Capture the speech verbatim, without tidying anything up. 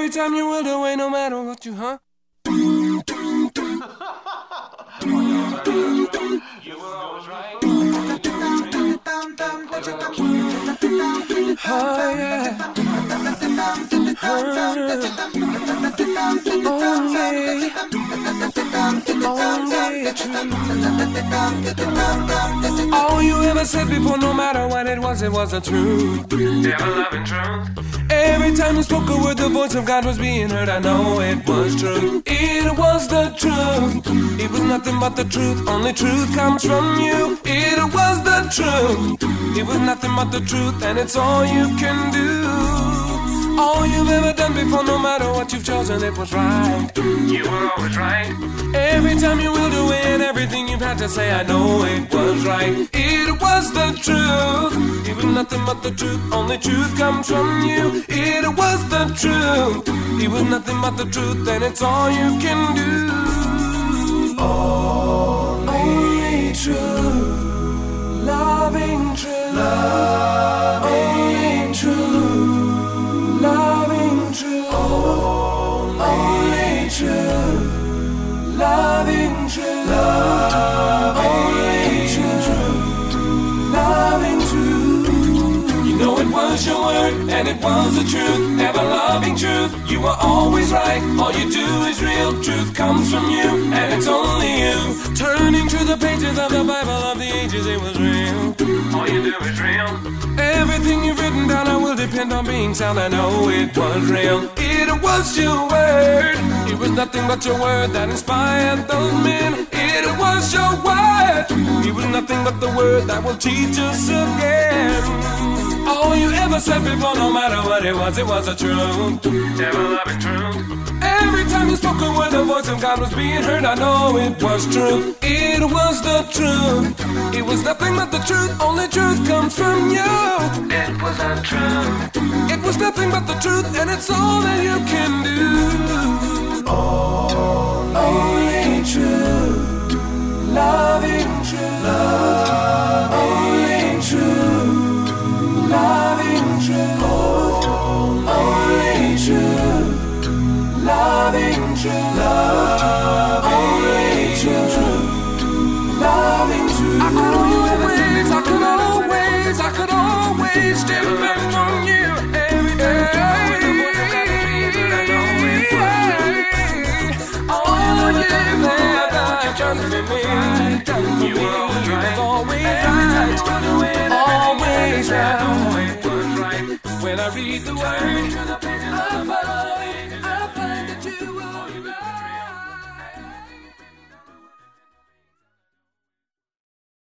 Every time you will away, no matter what you, huh? You were always right. Oh yeah. Only, only true. All you ever said before, no matter what it was, it was the truth. Ever loving truth. Every time you spoke a word, the voice of God was being heard. I know it was true. It was the truth. It was nothing but the truth. Only truth comes from you. It was the truth. It was nothing but the truth, and it's all you can do. All you've ever done before, no matter what you've chosen, it was right. You were always right. Every time you willed away and everything you've had to say, I know it was right. It was the truth. It was nothing but the truth. Only truth comes from you. It was the truth. It was nothing but the truth, and it's all you can do. Only truth. Loving truth. Love. Only truth. Loving truth, only truth. Loving truth, love, only truth. Loving truth. You know it was your word, and it was the truth. Ever loving truth, you were always right. All you do is real. Truth comes from you, and it's only you. Turning to the pages of the Bible of the ages, it was real. All you do is real. Everything you've written down, I will depend on being sound. I know it was real. It was your word. It was nothing but your word that inspired those men. It was your word. It was nothing but the word that will teach us again. All you ever said before, no matter what it was, it was the truth. Never loving truth. Every time you spoke a word, the voice of God was being heard. I know it was true. It was the truth. It was nothing but the truth. Only truth comes from you. It was the truth. It was nothing but the truth, and it's all that you can do. Only truth. Loving truth. Love. Only truth. Loving truth. Only truth. Loving truth, love, only truth, loving truth. I could always, I could always, I could always depend on you every day. Oh yeah, man, you've done for me, done for me. You were always right, always right, always right. When I read the word.